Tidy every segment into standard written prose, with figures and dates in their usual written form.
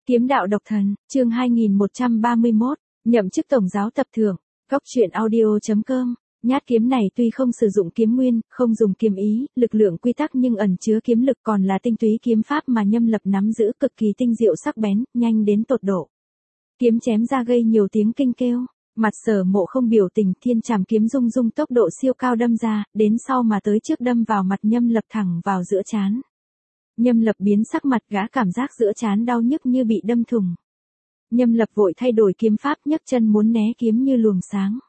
Kiếm đạo độc thần, chương 2131, nhậm chức tổng giáo tập thượng, góc truyện audio.com. Nhát kiếm này tuy không sử dụng kiếm nguyên, không dùng kiếm ý, lực lượng quy tắc nhưng ẩn chứa kiếm lực còn là tinh túy kiếm pháp mà Nhâm Lập nắm giữ cực kỳ tinh diệu sắc bén, nhanh đến tột độ. Kiếm chém ra gây nhiều tiếng kinh kêu, mặt Sở Mộ không biểu tình, thiên trảm kiếm rung rung tốc độ siêu cao đâm ra, đến sau mà tới trước đâm vào mặt Nhâm Lập thẳng vào giữa trán. Nhâm Lập biến sắc mặt, gã cảm giác giữa trán đau nhức như bị đâm thủng. Nhâm Lập vội thay đổi kiếm pháp, nhấc chân muốn né kiếm như luồng sáng.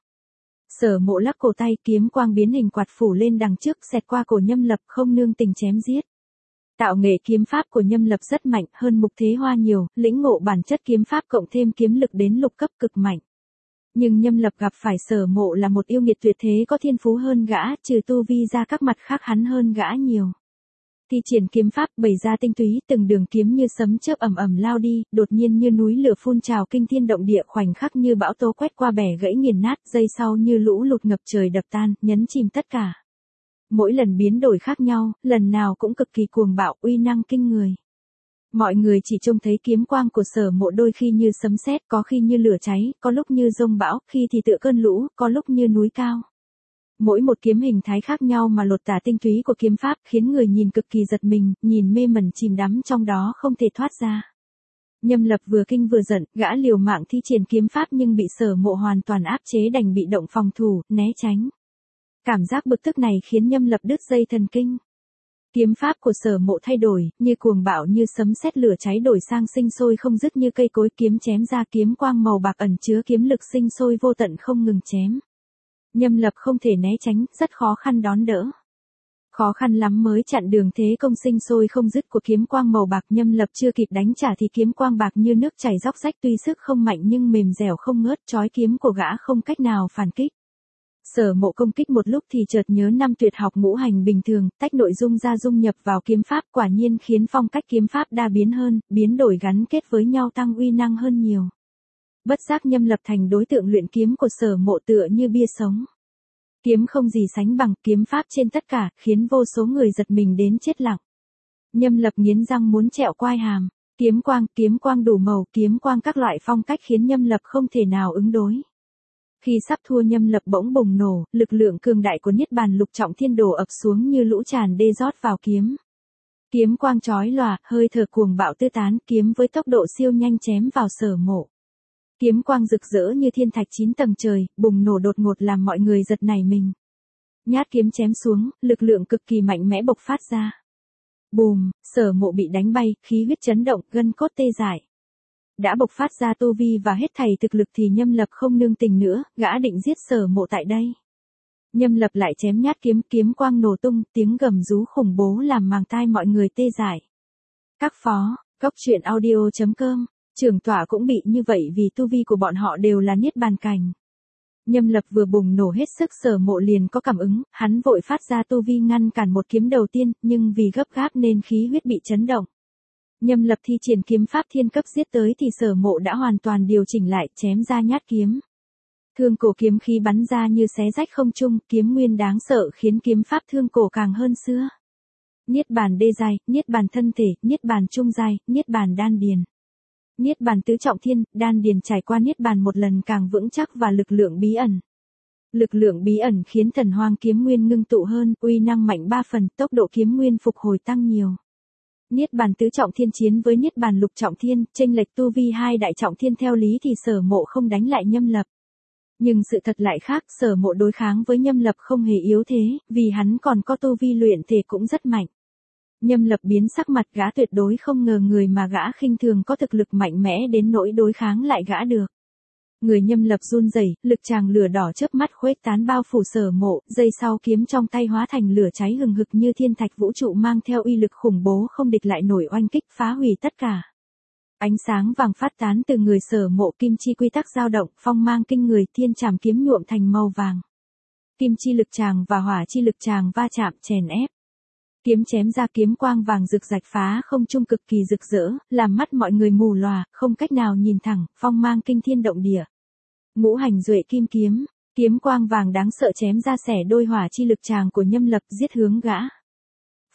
Sở Mộ lắc cổ tay, kiếm quang biến hình quạt phủ lên đằng trước, xẹt qua cổ Nhâm Lập, không nương tình chém giết. Tạo nghệ kiếm pháp của Nhâm Lập rất mạnh, hơn Mục Thế Hoa nhiều, lĩnh ngộ bản chất kiếm pháp cộng thêm kiếm lực đến lục cấp cực mạnh. Nhưng Nhâm Lập gặp phải Sở Mộ là một yêu nghiệt tuyệt thế có thiên phú hơn gã, trừ tu vi ra các mặt khác hắn hơn gã nhiều. Thi triển kiếm pháp bày ra tinh túy, từng đường kiếm như sấm chớp ầm ầm lao đi, đột nhiên như núi lửa phun trào kinh thiên động địa, khoảnh khắc như bão tố quét qua bẻ gãy nghiền nát, giây sau như lũ lụt ngập trời đập tan, nhấn chìm tất cả. Mỗi lần biến đổi khác nhau, lần nào cũng cực kỳ cuồng bạo, uy năng kinh người. Mọi người chỉ trông thấy kiếm quang của Sở Mộ đôi khi như sấm sét, có khi như lửa cháy, có lúc như dông bão, khi thì tựa cơn lũ, có lúc như núi cao. Mỗi một kiếm hình thái khác nhau mà lột tả tinh túy của kiếm pháp khiến người nhìn cực kỳ giật mình, nhìn mê mẩn chìm đắm trong đó không thể thoát ra. Nhâm Lập vừa kinh vừa giận, gã liều mạng thi triển kiếm pháp nhưng bị Sở Mộ hoàn toàn áp chế, đành bị động phòng thủ, né tránh. Cảm giác bực tức này khiến Nhâm Lập đứt dây thần kinh. Kiếm pháp của Sở Mộ thay đổi, như cuồng bạo như sấm sét lửa cháy đổi sang sinh sôi không dứt như cây cối, kiếm chém ra kiếm quang màu bạc ẩn chứa kiếm lực sinh sôi vô tận không ngừng chém. Nhâm Lập không thể né tránh, rất khó khăn đón đỡ. Khó khăn lắm mới chặn đường thế công sinh sôi không dứt của kiếm quang màu bạc. Nhâm Lập chưa kịp đánh trả thì kiếm quang bạc như nước chảy róc rách, tuy sức không mạnh nhưng mềm dẻo không ngớt, chói kiếm của gã không cách nào phản kích. Sở Mộ công kích một lúc thì chợt nhớ năm tuyệt học ngũ hành bình thường, tách nội dung ra dung nhập vào kiếm pháp, quả nhiên khiến phong cách kiếm pháp đa biến hơn, biến đổi gắn kết với nhau tăng uy năng hơn nhiều. Bất giác Nhâm Lập thành đối tượng luyện kiếm của Sở Mộ tựa như bia sống. Kiếm không gì sánh bằng, kiếm pháp trên tất cả, khiến vô số người giật mình đến chết lặng. Nhâm Lập nghiến răng muốn trẹo quai hàm. Kiếm quang đủ màu, kiếm quang các loại phong cách khiến Nhâm Lập không thể nào ứng đối. Khi sắp thua, Nhâm Lập bỗng bùng nổ, lực lượng cường đại của Niết Bàn Lục Trọng Thiên đổ ập xuống như lũ tràn đê rót vào kiếm. Kiếm quang chói lòa, hơi thở cuồng bạo tứ tán, kiếm với tốc độ siêu nhanh chém vào Sở Mộ. Kiếm quang rực rỡ như thiên thạch 9 tầng trời, bùng nổ đột ngột làm mọi người giật nảy mình. Nhát kiếm chém xuống, lực lượng cực kỳ mạnh mẽ bộc phát ra. Bùm, Sở Mộ bị đánh bay, khí huyết chấn động, gân cốt tê dại. Đã bộc phát ra tu vi và hết thảy thực lực thì Nhâm Lập không nương tình nữa, gã định giết Sở Mộ tại đây. Nhâm Lập lại chém nhát kiếm, kiếm quang nổ tung, tiếng gầm rú khủng bố làm màng tai mọi người tê dại. Các phó, góc truyện audio.com. Trưởng tọa cũng bị như vậy vì tu vi của bọn họ đều là Niết Bàn cảnh. Nhâm Lập vừa bùng nổ hết sức, Sở Mộ liền có cảm ứng, hắn vội phát ra tu vi ngăn cản một kiếm đầu tiên, nhưng vì gấp gáp nên khí huyết bị chấn động. Nhâm Lập thi triển kiếm pháp thiên cấp giết tới thì Sở Mộ đã hoàn toàn điều chỉnh lại, chém ra nhát kiếm. Thương cổ kiếm khí bắn ra như xé rách không trung, kiếm nguyên đáng sợ khiến kiếm pháp thương cổ càng hơn xưa. Niết Bàn đê giai, Niết Bàn thân thể, Niết Bàn trung giai, Niết Bàn đan điền. Niết Bàn tứ trọng thiên, đan điền trải qua Niết Bàn một lần càng vững chắc và lực lượng bí ẩn. Lực lượng bí ẩn khiến Thần Hoang kiếm nguyên ngưng tụ hơn, uy năng mạnh 3 phần, tốc độ kiếm nguyên phục hồi tăng nhiều. Niết Bàn tứ trọng thiên chiến với Niết Bàn lục trọng thiên, chênh lệch tu vi hai đại trọng thiên theo lý thì Sở Mộ không đánh lại Nhâm Lập. Nhưng sự thật lại khác, Sở Mộ đối kháng với Nhâm Lập không hề yếu thế, vì hắn còn có tu vi luyện thể cũng rất mạnh. Nhâm Lập biến sắc mặt, gã tuyệt đối không ngờ người mà gã khinh thường có thực lực mạnh mẽ đến nỗi đối kháng lại gã được. Người Nhâm Lập run rẩy, lực tràng lửa đỏ chớp mắt khuếch tán bao phủ Sở Mộ, giây sau kiếm trong tay hóa thành lửa cháy hừng hực như thiên thạch vũ trụ mang theo uy lực khủng bố không địch lại nổi, oanh kích phá hủy tất cả. Ánh sáng vàng phát tán từ người Sở Mộ, kim chi quy tắc dao động, phong mang kinh người, thiên trảm kiếm nhuộm thành màu vàng. Kim chi lực tràng và hỏa chi lực tràng va chạm chèn ép. Kiếm chém ra, kiếm quang vàng rực rạch phá không trung cực kỳ rực rỡ, làm mắt mọi người mù lòa, không cách nào nhìn thẳng, phong mang kinh thiên động địa. Ngũ hành duệ kim kiếm, kiếm quang vàng đáng sợ chém ra xẻ đôi hỏa chi lực tràng của Nhâm Lập, giết hướng gã.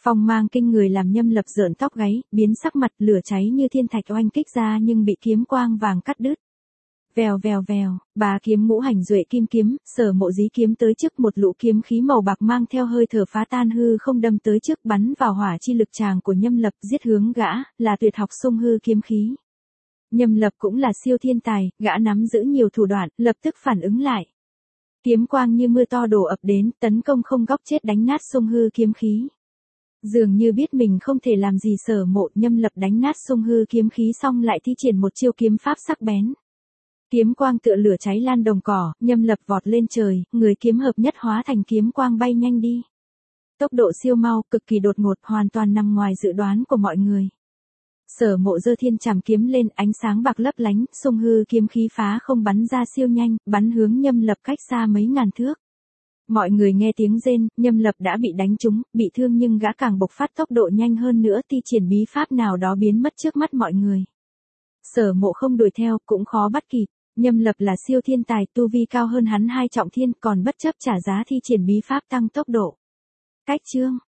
Phong mang kinh người làm Nhâm Lập rợn tóc gáy, biến sắc mặt, lửa cháy như thiên thạch oanh kích ra nhưng bị kiếm quang vàng cắt đứt. Vèo vèo vèo, bá kiếm ngũ hành duệ kim kiếm, Sở Mộ dí kiếm tới trước, một lũ kiếm khí màu bạc mang theo hơi thở phá tan hư không đâm tới trước, bắn vào hỏa chi lực tràng của Nhâm Lập, giết hướng gã, là tuyệt học xung hư kiếm khí. Nhâm Lập cũng là siêu thiên tài, gã nắm giữ nhiều thủ đoạn, lập tức phản ứng lại. Kiếm quang như mưa to đổ ập đến, tấn công không góc chết đánh nát xung hư kiếm khí. Dường như biết mình không thể làm gì Sở Mộ, Nhâm Lập đánh nát xung hư kiếm khí xong lại thi triển một chiêu kiếm pháp sắc bén. Kiếm quang tựa lửa cháy lan đồng cỏ, Nhâm Lập vọt lên trời, người kiếm hợp nhất hóa thành kiếm quang bay nhanh đi. Tốc độ siêu mau, cực kỳ đột ngột, hoàn toàn nằm ngoài dự đoán của mọi người. Sở Mộ giơ thiên trảm kiếm lên, ánh sáng bạc lấp lánh, xung hư kiếm khí phá không bắn ra siêu nhanh, bắn hướng Nhâm Lập cách xa mấy ngàn thước. Mọi người nghe tiếng rên, Nhâm Lập đã bị đánh trúng, bị thương nhưng gã càng bộc phát tốc độ nhanh hơn nữa, thi triển bí pháp nào đó biến mất trước mắt mọi người. Sở Mộ không đuổi theo, cũng khó bắt kịp. Nhâm Lập là siêu thiên tài, tu vi cao hơn hắn 2 trọng thiên, còn bất chấp trả giá thi triển bí pháp tăng tốc độ. Cách chương